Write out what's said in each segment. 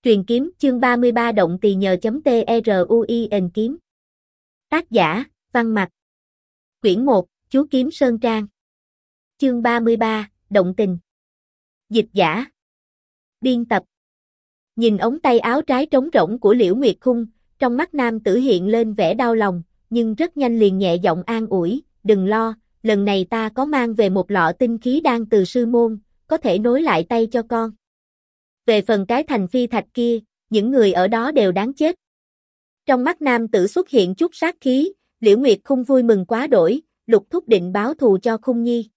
Truyền kiếm chương 33 động tỳ nhờ.trui kiếm. Tác giả, Văn Mặc. Quyển 1, Chú Kiếm Sơn Trang. Chương 33, Động tình. Dịch giả. Biên tập. Nhìn ống tay áo trái trống rỗng của Liễu Nguyệt Khung, trong mắt nam tử hiện lên vẻ đau lòng, nhưng rất nhanh liền nhẹ giọng an ủi, đừng lo, lần này ta có mang về một lọ tinh khí đan từ sư môn, có thể nối lại tay cho con. Về phần cái thành phi thạch kia, những người ở đó đều đáng chết. Trong mắt nam tử xuất hiện chút sát khí, Liễu Nguyệt Khung vui mừng quá đổi, Lục thúc định báo thù cho Khung Nhi.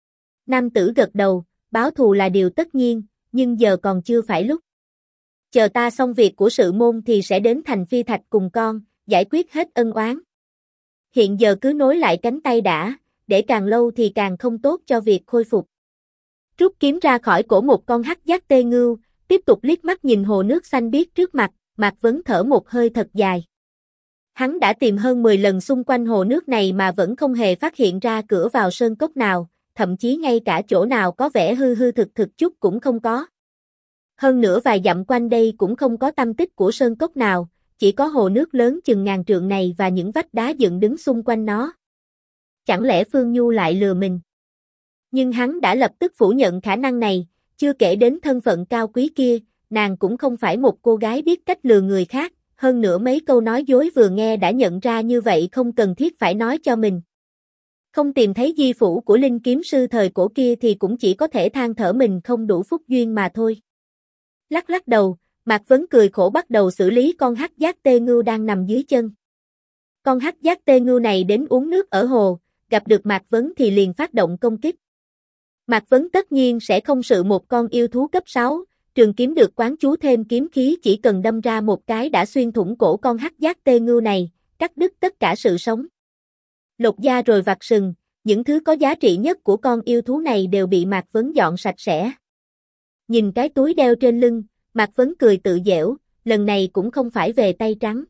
Nam tử gật đầu, báo thù là điều tất nhiên, nhưng giờ còn chưa phải lúc. Chờ ta xong việc của sự môn thì sẽ đến thành phi thạch cùng con, giải quyết hết ân oán. Hiện giờ cứ nối lại cánh tay đã, để càng lâu thì càng không tốt cho việc khôi phục. Rút kiếm ra khỏi cổ một con hắc giác tê ngưu, tiếp tục liếc mắt nhìn hồ nước xanh biếc trước mặt, Mạc Vấn thở một hơi thật dài. Hắn đã tìm hơn 10 lần xung quanh hồ nước này mà vẫn không hề phát hiện ra cửa vào sơn cốc nào, thậm chí ngay cả chỗ nào có vẻ hư hư thực thực chút cũng không có. Hơn nữa vài dặm quanh đây cũng không có tăm tích của sơn cốc nào, chỉ có hồ nước lớn chừng ngàn trượng này và những vách đá dựng đứng xung quanh nó. Chẳng lẽ Phương Nhu lại lừa mình? Nhưng hắn đã lập tức phủ nhận khả năng này, chưa kể đến thân phận cao quý kia, nàng cũng không phải một cô gái biết cách lừa người khác, hơn nữa mấy câu nói dối vừa nghe đã nhận ra như vậy không cần thiết phải nói cho mình. Không tìm thấy di phủ của linh kiếm sư thời cổ kia thì cũng chỉ có thể than thở mình không đủ phúc duyên mà thôi. Lắc lắc đầu, Mạc Vấn cười khổ bắt đầu xử lý con hắc giác tê ngưu đang nằm dưới chân. Con hắc giác tê ngưu này đến uống nước ở hồ, gặp được Mạc Vấn thì liền phát động công kích. Mạc Vấn tất nhiên sẽ không sợ một con yêu thú cấp 6, trường kiếm được quán chú thêm kiếm khí chỉ cần đâm ra một cái đã xuyên thủng cổ con hắc giác tê ngưu này, cắt đứt tất cả sự sống. Lột da rồi vặt sừng, những thứ có giá trị nhất của con yêu thú này đều bị Mạc Vấn dọn sạch sẽ. Nhìn cái túi đeo trên lưng, Mạc Vấn cười tự giễu, lần này cũng không phải về tay trắng.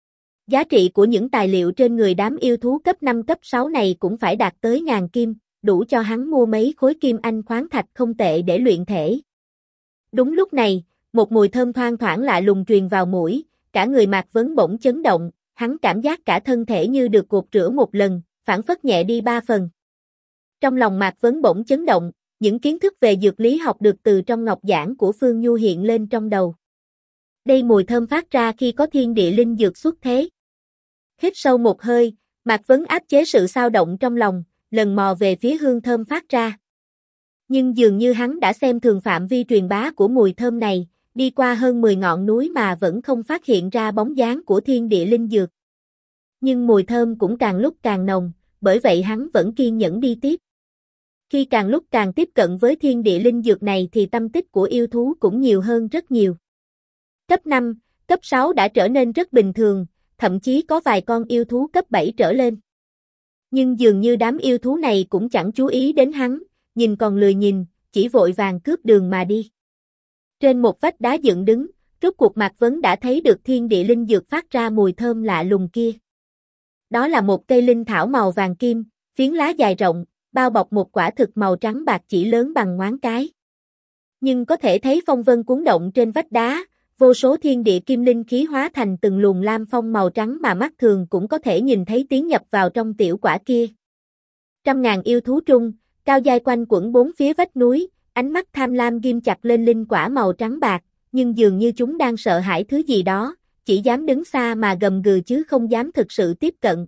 Giá trị của những tài liệu trên người đám yêu thú cấp 5 cấp 6 này cũng phải đạt tới 1000 kim, đủ cho hắn mua mấy khối kim anh khoáng thạch không tệ để luyện thể. Đúng lúc này, một mùi thơm thoang thoảng lạ lùng truyền vào mũi, cả người Mạc Vấn bỗng chấn động, hắn cảm giác cả thân thể như được gột rửa một lần, phảng phất nhẹ đi 3 phần. Trong lòng Mạc Vấn bỗng chấn động, những kiến thức về dược lý học được từ trong ngọc giảng của Phương Nhu hiện lên trong đầu. Đây mùi thơm phát ra khi có thiên địa linh dược xuất thế. Hít sâu một hơi, Mạc Vấn áp chế sự xao động trong lòng, lần mò về phía hương thơm phát ra. Nhưng dường như hắn đã xem thường phạm vi truyền bá của mùi thơm này, đi qua hơn 10 ngọn núi mà vẫn không phát hiện ra bóng dáng của thiên địa linh dược. Nhưng mùi thơm cũng càng lúc càng nồng, bởi vậy hắn vẫn kiên nhẫn đi tiếp. Khi càng lúc càng tiếp cận với thiên địa linh dược này thì tâm tích của yêu thú cũng nhiều hơn rất nhiều. Cấp 5, cấp 6 đã trở nên rất bình thường, thậm chí có vài con yêu thú cấp 7 trở lên. Nhưng dường như đám yêu thú này cũng chẳng chú ý đến hắn, nhìn còn lười nhìn, chỉ vội vàng cướp đường mà đi. Trên một vách đá dựng đứng, rốt cuộc Mạc Vấn đã thấy được thiên địa linh dược phát ra mùi thơm lạ lùng kia. Đó là một cây linh thảo màu vàng kim, phiến lá dài rộng, bao bọc một quả thực màu trắng bạc chỉ lớn bằng ngón cái. Nhưng có thể thấy phong vân cuốn động trên vách đá, vô số thiên địa kim linh khí hóa thành từng luồng lam phong màu trắng mà mắt thường cũng có thể nhìn thấy tiến nhập vào trong tiểu quả kia. Trăm ngàn yêu thú trung, cao dai quanh quẩn bốn phía vách núi, ánh mắt tham lam ghim chặt lên linh quả màu trắng bạc, nhưng dường như chúng đang sợ hãi thứ gì đó, chỉ dám đứng xa mà gầm gừ chứ không dám thực sự tiếp cận.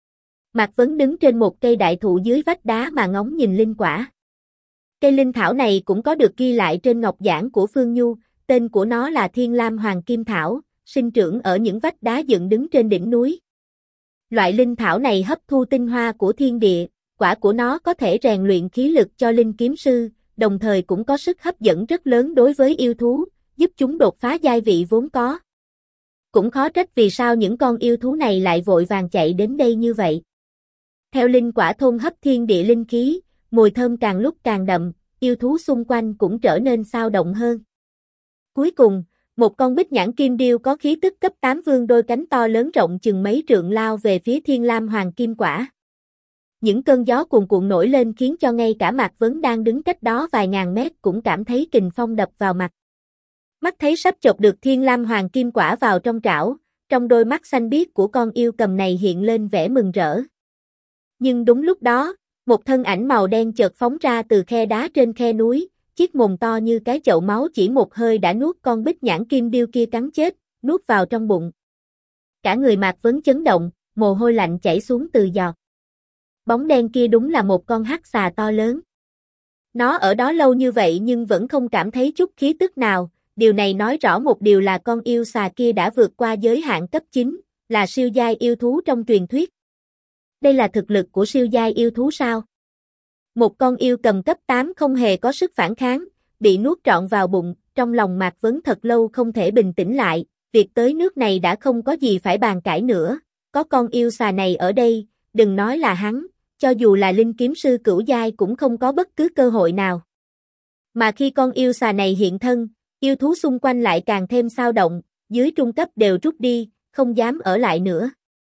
Mạc Vấn đứng trên một cây đại thụ dưới vách đá mà ngóng nhìn linh quả. Cây linh thảo này cũng có được ghi lại trên ngọc giảng của Phương Nhu, tên của nó là Thiên Lam Hoàng Kim Thảo, sinh trưởng ở những vách đá dựng đứng trên đỉnh núi. Loại linh thảo này hấp thu tinh hoa của thiên địa, quả của nó có thể rèn luyện khí lực cho linh kiếm sư, đồng thời cũng có sức hấp dẫn rất lớn đối với yêu thú, giúp chúng đột phá giai vị vốn có. Cũng khó trách vì sao những con yêu thú này lại vội vàng chạy đến đây như vậy. Theo linh quả thôn hấp thiên địa linh khí, mùi thơm càng lúc càng đậm, yêu thú xung quanh cũng trở nên xao động hơn. Cuối cùng, một con bích nhãn kim điêu có khí tức cấp 8 vương đôi cánh to lớn rộng chừng mấy trượng lao về phía Thiên Lam Hoàng Kim Quả. Những cơn gió cuồn cuộn nổi lên khiến cho ngay cả Mạc Vấn đang đứng cách đó vài ngàn mét cũng cảm thấy kình phong đập vào mặt. Mắt thấy sắp chộp được Thiên Lam Hoàng Kim Quả vào trong trảo, trong đôi mắt xanh biếc của con yêu cầm này hiện lên vẻ mừng rỡ. Nhưng đúng lúc đó, một thân ảnh màu đen chợt phóng ra từ khe đá trên khe núi, chiếc mồm to như cái chậu máu chỉ một hơi đã nuốt con bích nhãn kim điêu kia cắn chết, nuốt vào trong bụng. Cả người Mạc Vấn chấn động, mồ hôi lạnh chảy xuống từ giọt. Bóng đen kia đúng là một con hắc xà to lớn. Nó ở đó lâu như vậy nhưng vẫn không cảm thấy chút khí tức nào, điều này nói rõ một điều là con yêu xà kia đã vượt qua giới hạn cấp 9, là siêu giai yêu thú trong truyền thuyết. Đây là thực lực của siêu giai yêu thú sao? Một con yêu cầm cấp 8 không hề có sức phản kháng, bị nuốt trọn vào bụng, trong lòng Mạc Vấn thật lâu không thể bình tĩnh lại, việc tới nước này đã không có gì phải bàn cãi nữa, có con yêu xà này ở đây, đừng nói là hắn, cho dù là linh kiếm sư cửu giai cũng không có bất cứ cơ hội nào. Mà khi con yêu xà này hiện thân, yêu thú xung quanh lại càng thêm xao động, dưới trung cấp đều rút đi, không dám ở lại nữa.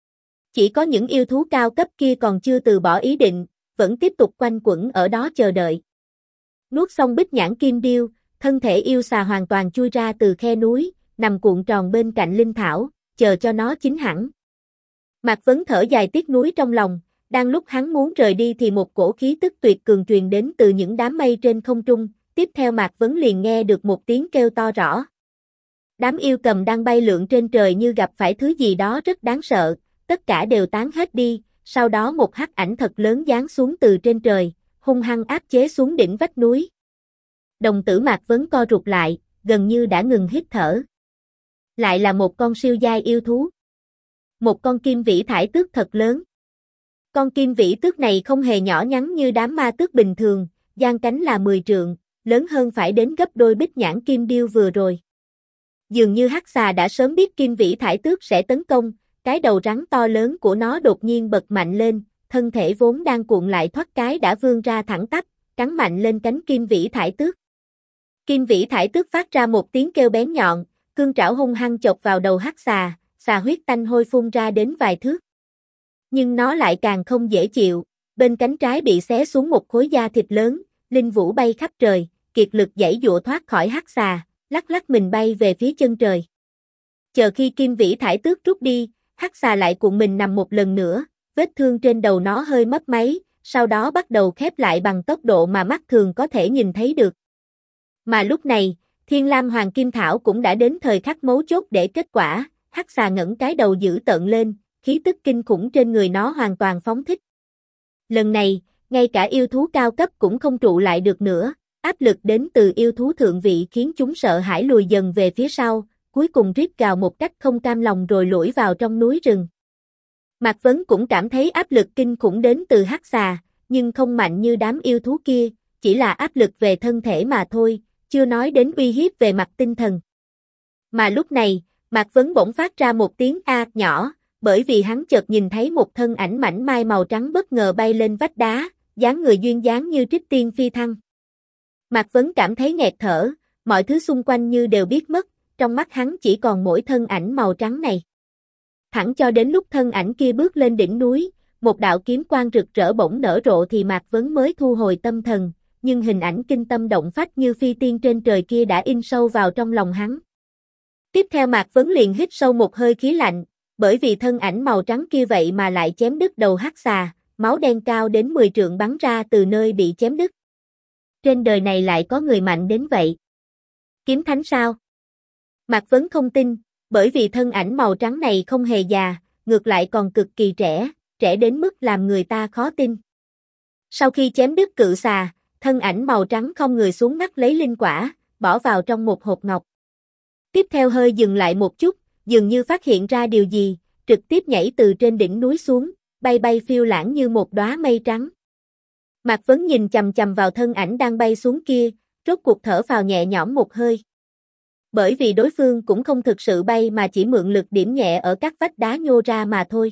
Chỉ có những yêu thú cao cấp kia còn chưa từ bỏ ý định, vẫn tiếp tục quanh quẩn ở đó chờ đợi. Nuốt xong bích nhãn kim điêu, thân thể yêu xà hoàn toàn chui ra từ khe núi, nằm cuộn tròn bên cạnh linh thảo, chờ cho nó chín hẳn. Mạc Vấn thở dài tiếc nuối trong lòng, đang lúc hắn muốn rời đi thì một cổ khí tức tuyệt cường truyền đến từ những đám mây trên không trung, tiếp theo Mạc Vấn liền nghe được một tiếng kêu to rõ. Đám yêu cầm đang bay lượn trên trời như gặp phải thứ gì đó rất đáng sợ, tất cả đều tán hết đi, sau đó một hắc ảnh thật lớn giáng xuống từ trên trời, hung hăng áp chế xuống đỉnh vách núi. Đồng tử Mạc Vấn co rụt lại, gần như đã ngừng hít thở. Lại là một con siêu giai yêu thú. Một con kim vĩ thải tước thật lớn. Con kim vĩ tước này không hề nhỏ nhắn như đám ma tước bình thường, dang cánh là 10 trượng, lớn hơn phải đến gấp đôi bích nhãn kim điêu vừa rồi. Dường như hắc xà đã sớm biết kim vĩ thải tước sẽ tấn công, cái đầu rắn to lớn của nó đột nhiên bật mạnh lên, thân thể vốn đang cuộn lại thoát cái đã vươn ra thẳng tắp, cắn mạnh lên cánh kim vĩ thải tước. Kim vĩ thải tước phát ra một tiếng kêu bén nhọn, cương trảo hung hăng chộp vào đầu hắc xà, xà huyết tanh hôi phun ra đến vài thước. Nhưng nó lại càng không dễ chịu, bên cánh trái bị xé xuống một khối da thịt lớn, linh vũ bay khắp trời, kiệt lực giãy giụa thoát khỏi hắc xà, lắc lắc mình bay về phía chân trời. Chờ khi kim vĩ thải tước rút đi, hắc xà lại cuộn mình nằm một lần nữa, vết thương trên đầu nó hơi mấp máy, sau đó bắt đầu khép lại bằng tốc độ mà mắt thường có thể nhìn thấy được. Mà lúc này, Thiên Lam Hoàng Kim Thảo cũng đã đến thời khắc mấu chốt để kết quả, hắc xà ngẩng cái đầu dữ tợn lên, khí tức kinh khủng trên người nó hoàn toàn phóng thích. Lần này, ngay cả yêu thú cao cấp cũng không trụ lại được nữa, áp lực đến từ yêu thú thượng vị khiến chúng sợ hãi lùi dần về phía sau, cuối cùng rít gào một cách không cam lòng rồi lủi vào trong núi rừng. Mạc Vấn cũng cảm thấy áp lực kinh khủng đến từ hắc xà, nhưng không mạnh như đám yêu thú kia, chỉ là áp lực về thân thể mà thôi, chưa nói đến uy hiếp về mặt tinh thần. Mà lúc này, Mạc Vấn bỗng phát ra một tiếng a nhỏ, bởi vì hắn chợt nhìn thấy một thân ảnh mảnh mai màu trắng bất ngờ bay lên vách đá, dáng người duyên dáng như trích tiên phi thăng. Mạc Vấn cảm thấy nghẹt thở, mọi thứ xung quanh như đều biết mất, trong mắt hắn chỉ còn mỗi thân ảnh màu trắng này. Thẳng cho đến lúc thân ảnh kia bước lên đỉnh núi, một đạo kiếm quang rực rỡ bỗng nở rộ thì Mạc Vấn mới thu hồi tâm thần, nhưng hình ảnh kinh tâm động phách như phi tiên trên trời kia đã in sâu vào trong lòng hắn. Tiếp theo Mạc Vấn liền hít sâu một hơi khí lạnh, bởi vì thân ảnh màu trắng kia vậy mà lại chém đứt đầu hắc xà, máu đen cao đến 10 trượng bắn ra từ nơi bị chém đứt. Trên đời này lại có người mạnh đến vậy. Kiếm thánh sao? Mạc Vấn không tin, bởi vì thân ảnh màu trắng này không hề già, ngược lại còn cực kỳ trẻ, trẻ đến mức làm người ta khó tin. Sau khi chém đứt cự xà, thân ảnh màu trắng không người xuống ngắt lấy linh quả, bỏ vào trong một hộp ngọc. Tiếp theo hơi dừng lại một chút, dường như phát hiện ra điều gì, trực tiếp nhảy từ trên đỉnh núi xuống, bay bay phiêu lãng như một đóa mây trắng. Mạc Vấn nhìn chằm chằm vào thân ảnh đang bay xuống kia, rốt cuộc thở phào nhẹ nhõm một hơi. Bởi vì đối phương cũng không thực sự bay mà chỉ mượn lực điểm nhẹ ở các vách đá nhô ra mà thôi.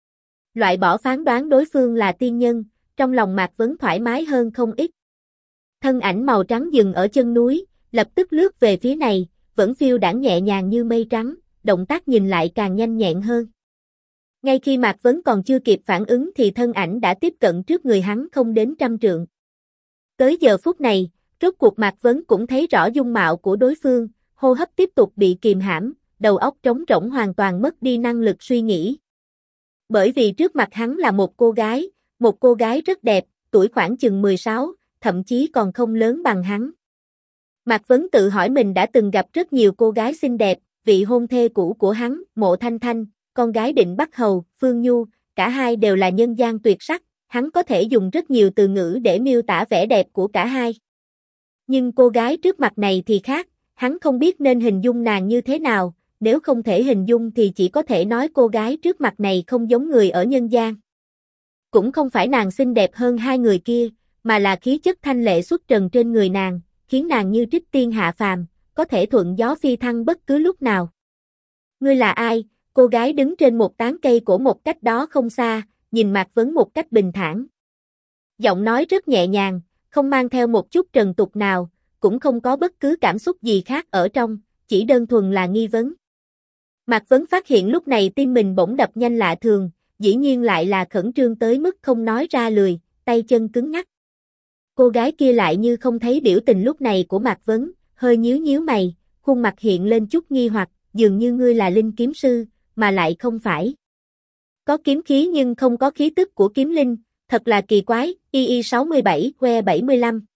Loại bỏ phán đoán đối phương là tiên nhân, trong lòng Mạc Vấn thoải mái hơn không ít. Thân ảnh màu trắng dừng ở chân núi, lập tức lướt về phía này, vẫn phiêu đãng nhẹ nhàng như mây trắng, động tác nhìn lại càng nhanh nhẹn hơn. Ngay khi Mạc Vấn còn chưa kịp phản ứng thì thân ảnh đã tiếp cận trước người hắn không đến 100 trượng. Tới giờ phút này, rốt cuộc Mạc Vấn cũng thấy rõ dung mạo của đối phương, hô hấp tiếp tục bị kìm hãm, đầu óc trống rỗng hoàn toàn mất đi năng lực suy nghĩ. Bởi vì trước mặt hắn là một cô gái rất đẹp, tuổi khoảng chừng 16, thậm chí còn không lớn bằng hắn. Mạc Vấn tự hỏi mình đã từng gặp rất nhiều cô gái xinh đẹp, vị hôn thê cũ của hắn, Mộ Thanh Thanh, con gái Định Bắc Hầu, Phương Nhu, cả hai đều là nhân gian tuyệt sắc, hắn có thể dùng rất nhiều từ ngữ để miêu tả vẻ đẹp của cả hai. Nhưng cô gái trước mặt này thì khác, hắn không biết nên hình dung nàng như thế nào, nếu không thể hình dung thì chỉ có thể nói cô gái trước mặt này không giống người ở nhân gian. Cũng không phải nàng xinh đẹp hơn hai người kia, mà là khí chất thanh lệ xuất trần trên người nàng, khiến nàng như trích tiên hạ phàm, có thể thuận gió phi thăng bất cứ lúc nào. Ngươi là ai? Cô gái đứng trên một tán cây cổ một cách đó không xa, nhìn Mạc Vấn một cách bình thản. Giọng nói rất nhẹ nhàng, không mang theo một chút trần tục nào, cũng không có bất cứ cảm xúc gì khác ở trong, chỉ đơn thuần là nghi vấn. Mạc Vấn phát hiện lúc này tim mình bỗng đập nhanh lạ thường, dĩ nhiên lại là khẩn trương tới mức không nói ra lời, tay chân cứng ngắc. Cô gái kia lại như không thấy biểu tình lúc này của Mạc Vấn, hơi nhíu nhíu mày, khuôn mặt hiện lên chút nghi hoặc, dường như ngươi là linh kiếm sư, mà lại không phải. Có kiếm khí nhưng không có khí tức của kiếm linh, thật là kỳ quái, II 67, que 75.